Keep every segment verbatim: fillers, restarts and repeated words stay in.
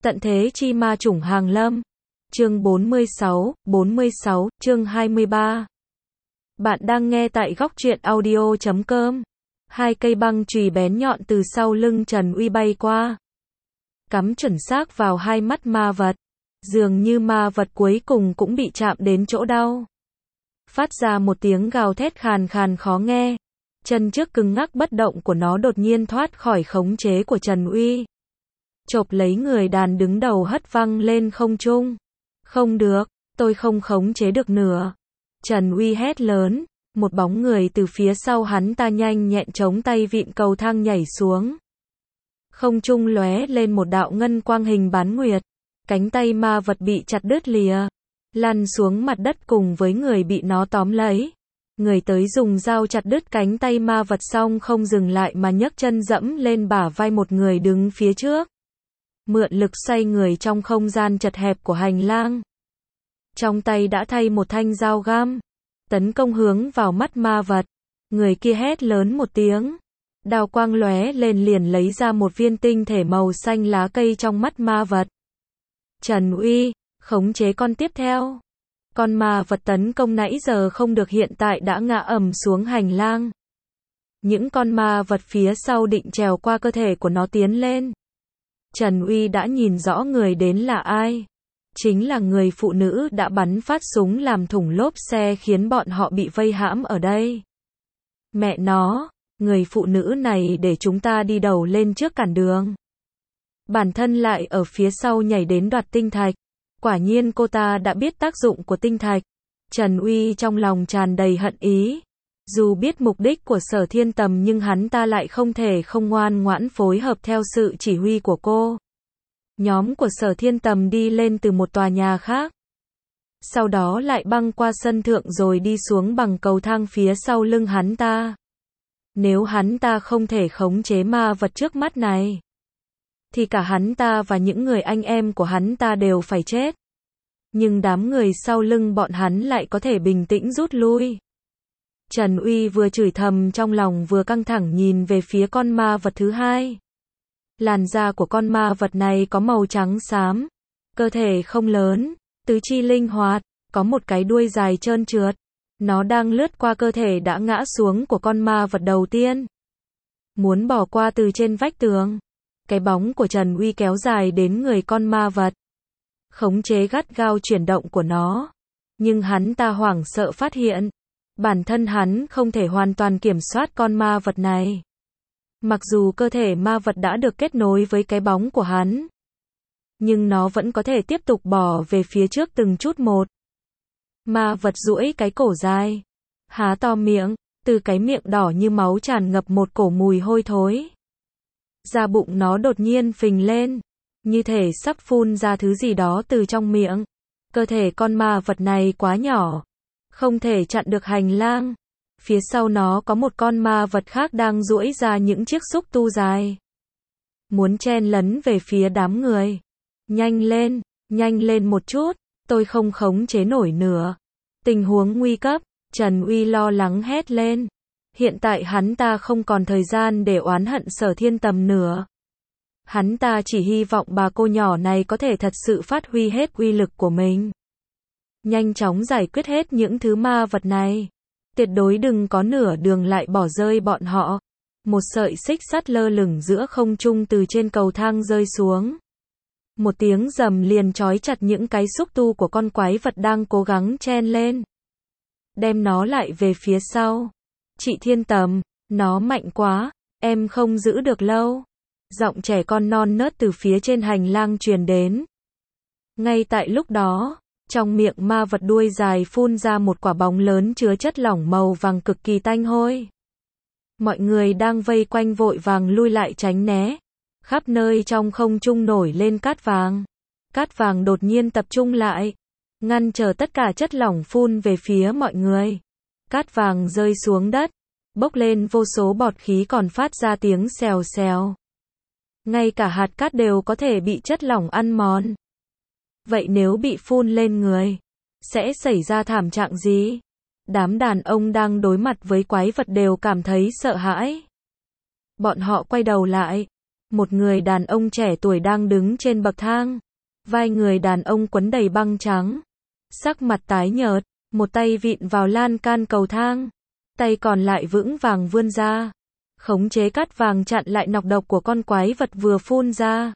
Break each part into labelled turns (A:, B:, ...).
A: Tận thế chi ma chủng hàng lâm. Chương bốn mươi sáu, bốn mươi sáu, chương hai mươi ba. Bạn đang nghe tại góc truyện audio chấm com. Hai cây băng chùy bén nhọn từ sau lưng Trần Uy bay qua, cắm chuẩn xác vào hai mắt ma vật. Dường như ma vật cuối cùng cũng bị chạm đến chỗ đau, phát ra một tiếng gào thét khàn khàn khó nghe. Chân trước cứng ngắc bất động của nó đột nhiên thoát khỏi khống chế của Trần Uy, chộp lấy người đàn đứng đầu hất văng lên không trung. Không được, tôi không khống chế được nữa. Trần Uy hét lớn, một bóng người từ phía sau hắn ta nhanh nhẹn chống tay vịn cầu thang nhảy xuống. Không trung lóe lên một đạo ngân quang hình bán nguyệt, cánh tay ma vật bị chặt đứt lìa, lăn xuống mặt đất cùng với người bị nó tóm lấy. Người tới dùng dao chặt đứt cánh tay ma vật xong không dừng lại mà nhấc chân dẫm lên bả vai một người đứng phía trước, mượn lực xoay người trong không gian chật hẹp của hành lang. Trong tay đã thay một thanh dao găm, tấn công hướng vào mắt ma vật. Người kia hét lớn một tiếng, đao quang lóe lên liền lấy ra một viên tinh thể màu xanh lá cây trong mắt ma vật. Trần Uy, khống chế con tiếp theo. Con ma vật tấn công nãy giờ không được hiện tại đã ngã ầm xuống hành lang. Những con ma vật phía sau định trèo qua cơ thể của nó tiến lên. Trần Uy đã nhìn rõ người đến là ai. Chính là người phụ nữ đã bắn phát súng làm thủng lốp xe khiến bọn họ bị vây hãm ở đây. Mẹ nó, người phụ nữ này để chúng ta đi đầu lên trước cản đường. Bản thân lại ở phía sau nhảy đến đoạt tinh thạch. Quả nhiên cô ta đã biết tác dụng của tinh thạch. Trần Uy trong lòng tràn đầy hận ý. Dù biết mục đích của Sở Thiên Tầm nhưng hắn ta lại không thể không ngoan ngoãn phối hợp theo sự chỉ huy của cô. Nhóm của Sở Thiên Tầm đi lên từ một tòa nhà khác, sau đó lại băng qua sân thượng rồi đi xuống bằng cầu thang phía sau lưng hắn ta. Nếu hắn ta không thể khống chế ma vật trước mắt này, thì cả hắn ta và những người anh em của hắn ta đều phải chết. Nhưng đám người sau lưng bọn hắn lại có thể bình tĩnh rút lui. Trần Uy vừa chửi thầm trong lòng vừa căng thẳng nhìn về phía con ma vật thứ hai. Làn da của con ma vật này có màu trắng xám, cơ thể không lớn, tứ chi linh hoạt, có một cái đuôi dài trơn trượt. Nó đang lướt qua cơ thể đã ngã xuống của con ma vật đầu tiên, muốn bỏ qua từ trên vách tường. Cái bóng của Trần Uy kéo dài đến người con ma vật, khống chế gắt gao chuyển động của nó. Nhưng hắn ta hoảng sợ phát hiện, bản thân hắn không thể hoàn toàn kiểm soát con ma vật này. Mặc dù cơ thể ma vật đã được kết nối với cái bóng của hắn, nhưng nó vẫn có thể tiếp tục bỏ về phía trước từng chút một. Ma vật duỗi cái cổ dài, há to miệng, từ cái miệng đỏ như máu tràn ngập một cổ mùi hôi thối. Da bụng nó đột nhiên phình lên, như thể sắp phun ra thứ gì đó từ trong miệng. Cơ thể con ma vật này quá nhỏ, không thể chặn được hành lang. Phía sau nó có một con ma vật khác đang duỗi ra những chiếc xúc tu dài, muốn chen lấn về phía đám người. Nhanh lên, nhanh lên một chút, tôi không khống chế nổi nữa. Tình huống nguy cấp, Trần Uy lo lắng hét lên. Hiện tại hắn ta không còn thời gian để oán hận Sở Thiên Tầm nữa. Hắn ta chỉ hy vọng bà cô nhỏ này có thể thật sự phát huy hết uy lực của mình. Nhanh chóng giải quyết hết những thứ ma vật này. Tuyệt đối đừng có nửa đường lại bỏ rơi bọn họ. Một sợi xích sắt lơ lửng giữa không trung từ trên cầu thang rơi xuống. Một tiếng rầm liền trói chặt những cái xúc tu của con quái vật đang cố gắng chen lên, đem nó lại về phía sau. Chị Thiên Tầm, nó mạnh quá, em không giữ được lâu. Giọng trẻ con non nớt từ phía trên hành lang truyền đến. Ngay tại lúc đó, trong miệng ma vật đuôi dài phun ra một quả bóng lớn chứa chất lỏng màu vàng cực kỳ tanh hôi. Mọi người đang vây quanh vội vàng lui lại tránh né. Khắp nơi trong không trung nổi lên cát vàng. Cát vàng đột nhiên tập trung lại, ngăn trở tất cả chất lỏng phun về phía mọi người. Cát vàng rơi xuống đất, bốc lên vô số bọt khí còn phát ra tiếng xèo xèo. Ngay cả hạt cát đều có thể bị chất lỏng ăn mòn. Vậy nếu bị phun lên người, sẽ xảy ra thảm trạng gì? Đám đàn ông đang đối mặt với quái vật đều cảm thấy sợ hãi. Bọn họ quay đầu lại. một người đàn ông trẻ tuổi đang đứng trên bậc thang. Vai người đàn ông quấn đầy băng trắng. Sắc mặt tái nhợt, một tay vịn vào lan can cầu thang. Tay còn lại vững vàng vươn ra. Khống chế cát vàng chặn lại nọc độc của con quái vật vừa phun ra.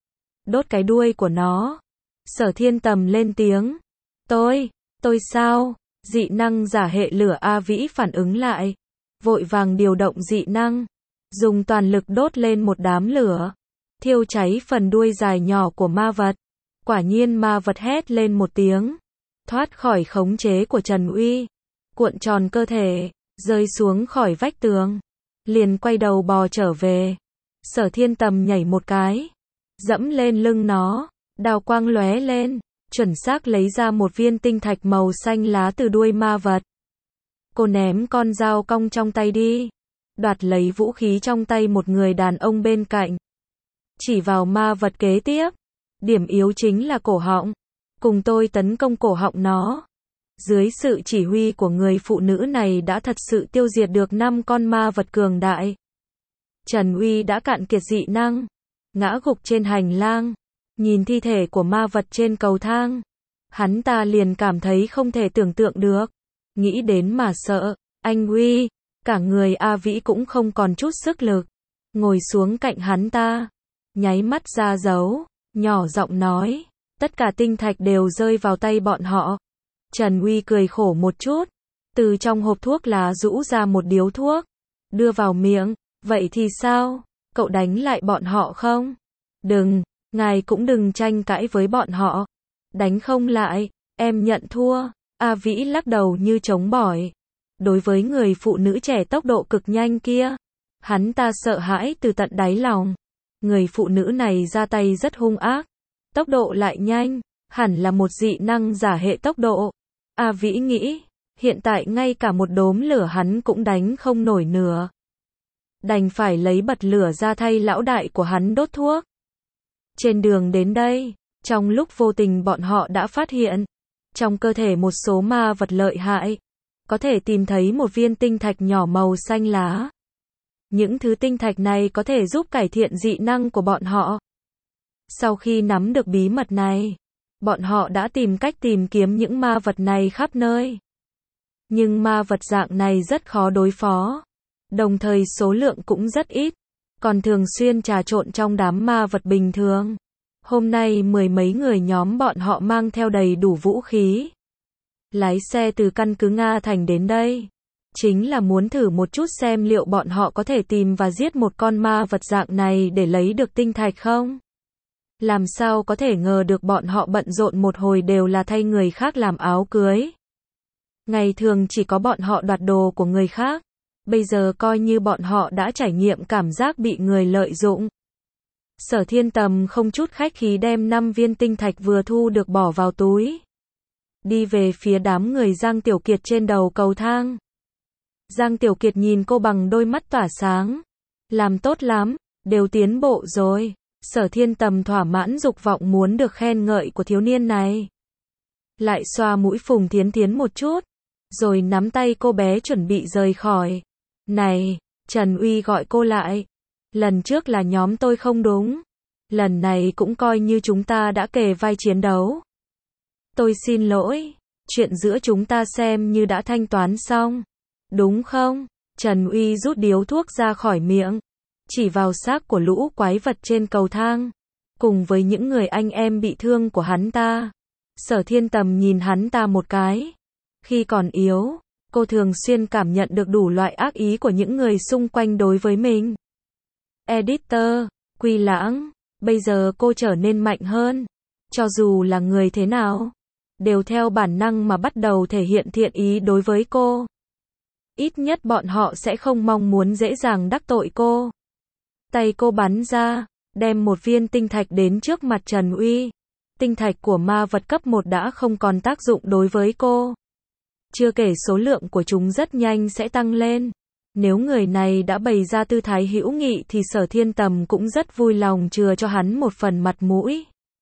A: Đốt cái đuôi của nó. Sở Thiên Tầm lên tiếng. Tôi, tôi sao? Dị năng giả hệ lửa A Vĩ phản ứng lại. Vội vàng điều động dị năng. Dùng toàn lực đốt lên một đám lửa. Thiêu cháy phần đuôi dài nhỏ của ma vật. Quả nhiên ma vật hét lên một tiếng. Thoát khỏi khống chế của Trần Uy. Cuộn tròn cơ thể. Rơi xuống khỏi vách tường. Liền quay đầu bò trở về. Sở Thiên Tầm nhảy một cái. Dẫm lên lưng nó. Đào quang lóe lên. Chuẩn xác lấy ra một viên tinh thạch màu xanh lá từ đuôi ma vật. Cô ném con dao cong trong tay đi. Đoạt lấy vũ khí trong tay một người đàn ông bên cạnh. Chỉ vào ma vật kế tiếp. Điểm yếu chính là cổ họng. Cùng tôi tấn công cổ họng nó. Dưới sự chỉ huy của người phụ nữ này đã thật sự tiêu diệt được năm con ma vật cường đại. Trần Uy đã cạn kiệt dị năng. Ngã gục trên hành lang. Nhìn thi thể của ma vật trên cầu thang. Hắn ta liền cảm thấy không thể tưởng tượng được. Nghĩ đến mà sợ. Anh Uy. Cả người A Vĩ cũng không còn chút sức lực. Ngồi xuống cạnh hắn ta. Nháy mắt ra dấu. Nhỏ giọng nói. Tất cả tinh thạch đều rơi vào tay bọn họ. Trần Uy cười khổ một chút. Từ trong hộp thuốc lá rũ ra một điếu thuốc. Đưa vào miệng. Vậy thì sao? Cậu đánh lại bọn họ không? Đừng. Ngài cũng đừng tranh cãi với bọn họ. Đánh không lại. Em nhận thua. A Vĩ lắc đầu như chống bỏi. Đối với người phụ nữ trẻ tốc độ cực nhanh kia. Hắn ta sợ hãi từ tận đáy lòng. Người phụ nữ này ra tay rất hung ác. Tốc độ lại nhanh. Hẳn là một dị năng giả hệ tốc độ. A Vĩ nghĩ. Hiện tại ngay cả một đốm lửa hắn cũng đánh không nổi nữa. Đành phải lấy bật lửa ra thay lão đại của hắn đốt thuốc. Trên đường đến đây, trong lúc vô tình bọn họ đã phát hiện, trong cơ thể một số ma vật lợi hại, có thể tìm thấy một viên tinh thạch nhỏ màu xanh lá. Những thứ tinh thạch này có thể giúp cải thiện dị năng của bọn họ. Sau khi nắm được bí mật này, bọn họ đã tìm cách tìm kiếm những ma vật này khắp nơi. Nhưng ma vật dạng này rất khó đối phó. Đồng thời số lượng cũng rất ít. Còn thường xuyên trà trộn trong đám ma vật bình thường. Hôm nay mười mấy người nhóm bọn họ mang theo đầy đủ vũ khí. Lái xe từ căn cứ Nga Thành đến đây. Chính là muốn thử một chút xem liệu bọn họ có thể tìm và giết một con ma vật dạng này để lấy được tinh thạch không? Làm sao có thể ngờ được bọn họ bận rộn một hồi đều là thay người khác làm áo cưới. Ngày thường chỉ có bọn họ đoạt đồ của người khác. Bây giờ coi như bọn họ đã trải nghiệm cảm giác bị người lợi dụng. Sở Thiên Tầm không chút khách khí đem năm viên tinh thạch vừa thu được bỏ vào túi. Đi về phía đám người Giang Tiểu Kiệt trên đầu cầu thang. Giang Tiểu Kiệt nhìn cô bằng đôi mắt tỏa sáng. Làm tốt lắm, đều tiến bộ rồi. Sở Thiên Tầm thỏa mãn dục vọng muốn được khen ngợi của thiếu niên này. Lại xoa mũi Phùng Thiến Thiến một chút. Rồi nắm tay cô bé chuẩn bị rời khỏi. Này, Trần Uy gọi cô lại. Lần trước là nhóm tôi không đúng. Lần này cũng coi như chúng ta đã kề vai chiến đấu. Tôi xin lỗi. Chuyện giữa chúng ta xem như đã thanh toán xong. Đúng không? Trần Uy rút điếu thuốc ra khỏi miệng. Chỉ vào xác của lũ quái vật trên cầu thang. Cùng với những người anh em bị thương của hắn ta. Sở Thiên Tầm nhìn hắn ta một cái. Khi còn yếu, cô thường xuyên cảm nhận được đủ loại ác ý của những người xung quanh đối với mình. Editor, Quy Lãng, bây giờ cô trở nên mạnh hơn. Cho dù là người thế nào, đều theo bản năng mà bắt đầu thể hiện thiện ý đối với cô. Ít nhất bọn họ sẽ không mong muốn dễ dàng đắc tội cô. Tay cô bắn ra, đem một viên tinh thạch đến trước mặt Trần Uy. Tinh thạch của ma vật cấp một đã không còn tác dụng đối với cô. Chưa kể số lượng của chúng rất nhanh sẽ tăng lên. Nếu người này đã bày ra tư thái hữu nghị thì Sở Thiên Tầm cũng rất vui lòng chừa cho hắn một phần mặt mũi.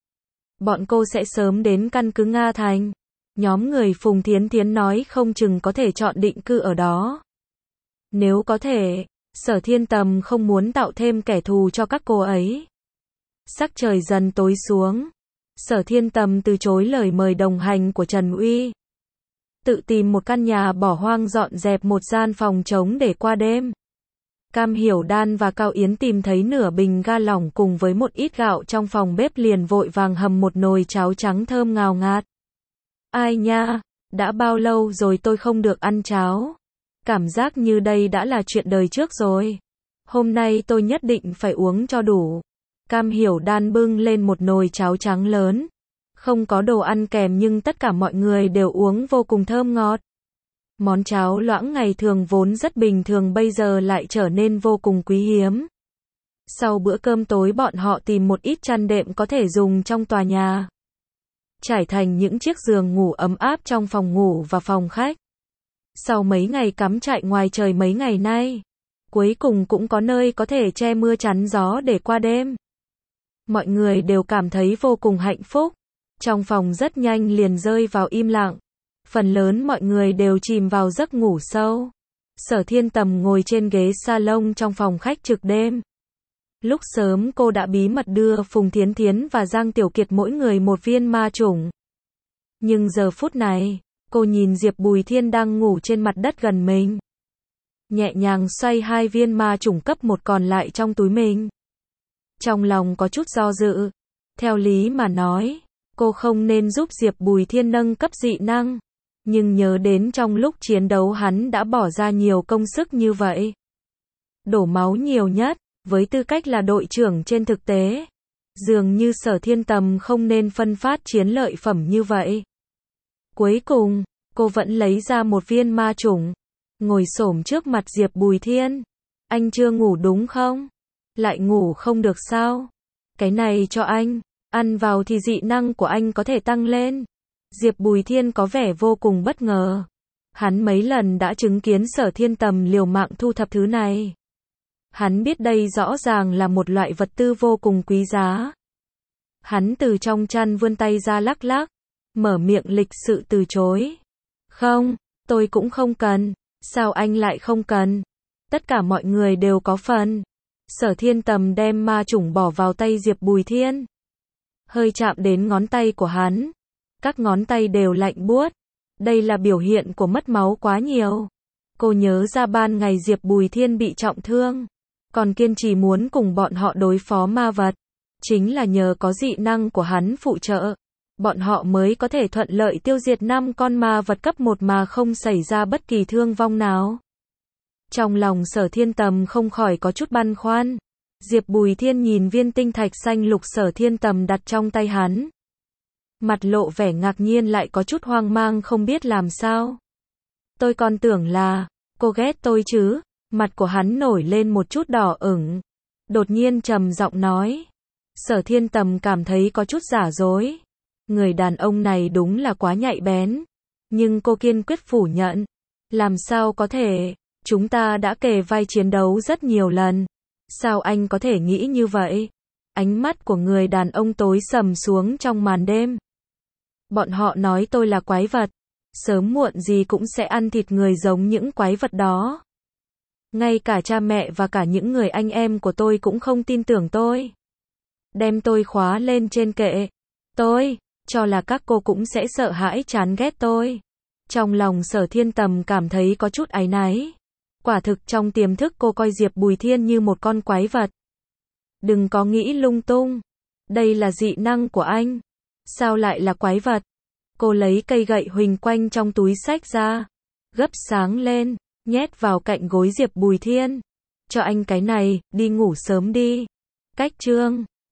A: Bọn cô sẽ sớm đến căn cứ Nga Thành. Nhóm người Phùng Thiến Thiến nói không chừng có thể chọn định cư ở đó. Nếu có thể, Sở Thiên Tầm không muốn tạo thêm kẻ thù cho các cô ấy. Sắc trời dần tối xuống. Sở Thiên Tầm từ chối lời mời đồng hành của Trần Uy. Tự tìm một căn nhà bỏ hoang dọn dẹp một gian phòng trống để qua đêm. Cam Hiểu Đan và Cao Yến tìm thấy nửa bình ga lỏng cùng với một ít gạo trong phòng bếp liền vội vàng hầm một nồi cháo trắng thơm ngào ngạt. Ai nha, đã bao lâu rồi tôi không được ăn cháo. Cảm giác như đây đã là chuyện đời trước rồi. Hôm nay tôi nhất định phải uống cho đủ. Cam Hiểu Đan bưng lên một nồi cháo trắng lớn. Không có đồ ăn kèm nhưng tất cả mọi người đều uống vô cùng thơm ngọt. Món cháo loãng ngày thường vốn rất bình thường bây giờ lại trở nên vô cùng quý hiếm. Sau bữa cơm tối bọn họ tìm một ít chăn đệm có thể dùng trong tòa nhà. Trải thành những chiếc giường ngủ ấm áp trong phòng ngủ và phòng khách. Sau mấy ngày cắm trại ngoài trời mấy ngày nay, cuối cùng cũng có nơi có thể che mưa chắn gió để qua đêm. Mọi người đều cảm thấy vô cùng hạnh phúc. Trong phòng rất nhanh liền rơi vào im lặng. Phần lớn mọi người đều chìm vào giấc ngủ sâu. Sở Thiên Tầm ngồi trên ghế salon trong phòng khách trực đêm. Lúc sớm cô đã bí mật đưa Phùng Thiến Thiến và Giang Tiểu Kiệt mỗi người một viên ma chủng. Nhưng giờ phút này, cô nhìn Diệp Bùi Thiên đang ngủ trên mặt đất gần mình. Nhẹ nhàng xoay hai viên ma chủng cấp một còn lại trong túi mình. Trong lòng có chút do dự. Theo lý mà nói, cô không nên giúp Diệp Bùi Thiên nâng cấp dị năng. Nhưng nhớ đến trong lúc chiến đấu hắn đã bỏ ra nhiều công sức như vậy. Đổ máu nhiều nhất, với tư cách là đội trưởng trên thực tế. Dường như Sở Thiên Tầm không nên phân phát chiến lợi phẩm như vậy. Cuối cùng, cô vẫn lấy ra một viên ma chủng. Ngồi xổm trước mặt Diệp Bùi Thiên. Anh chưa ngủ đúng không? Lại ngủ không được sao? Cái này cho anh. Ăn vào thì dị năng của anh có thể tăng lên. Diệp Bùi Thiên có vẻ vô cùng bất ngờ. Hắn mấy lần đã chứng kiến Sở Thiên Tầm liều mạng thu thập thứ này. Hắn biết đây rõ ràng là một loại vật tư vô cùng quý giá. Hắn từ trong chăn vươn tay ra lắc lắc, mở miệng lịch sự từ chối. Không, tôi cũng không cần. Sao anh lại không cần? Tất cả mọi người đều có phần. Sở Thiên Tầm đem ma chủng bỏ vào tay Diệp Bùi Thiên. Hơi chạm đến ngón tay của hắn. Các ngón tay đều lạnh buốt. Đây là biểu hiện của mất máu quá nhiều. Cô nhớ ra ban ngày Diệp Bùi Thiên bị trọng thương. Còn kiên trì muốn cùng bọn họ đối phó ma vật. Chính là nhờ có dị năng của hắn phụ trợ. Bọn họ mới có thể thuận lợi tiêu diệt năm con ma vật cấp một mà không xảy ra bất kỳ thương vong nào. Trong lòng Sở Thiên Tầm không khỏi có chút băn khoăn. Diệp Bùi Thiên nhìn viên tinh thạch xanh lục Sở Thiên Tầm đặt trong tay hắn. Mặt lộ vẻ ngạc nhiên lại có chút hoang mang không biết làm sao. Tôi còn tưởng là, cô ghét tôi chứ. Mặt của hắn nổi lên một chút đỏ ửng. Đột nhiên trầm giọng nói. Sở Thiên Tầm cảm thấy có chút giả dối. Người đàn ông này đúng là quá nhạy bén. Nhưng cô kiên quyết phủ nhận. Làm sao có thể, chúng ta đã kề vai chiến đấu rất nhiều lần. Sao anh có thể nghĩ như vậy? Ánh mắt của người đàn ông tối sầm xuống trong màn đêm. Bọn họ nói tôi là quái vật. Sớm muộn gì cũng sẽ ăn thịt người giống những quái vật đó. Ngay cả cha mẹ và cả những người anh em của tôi cũng không tin tưởng tôi. Đem tôi khóa lên trên kệ. Tôi cho là các cô cũng sẽ sợ hãi chán ghét tôi. Trong lòng Sở Thiên Tầm cảm thấy có chút áy náy. Quả thực trong tiềm thức cô coi Diệp Bùi Thiên như một con quái vật. Đừng có nghĩ lung tung. Đây là dị năng của anh. Sao lại là quái vật? Cô lấy cây gậy huỳnh quanh trong túi xách ra. Gấp sáng lên, nhét vào cạnh gối Diệp Bùi Thiên. Cho anh cái này, đi ngủ sớm đi. Cách chương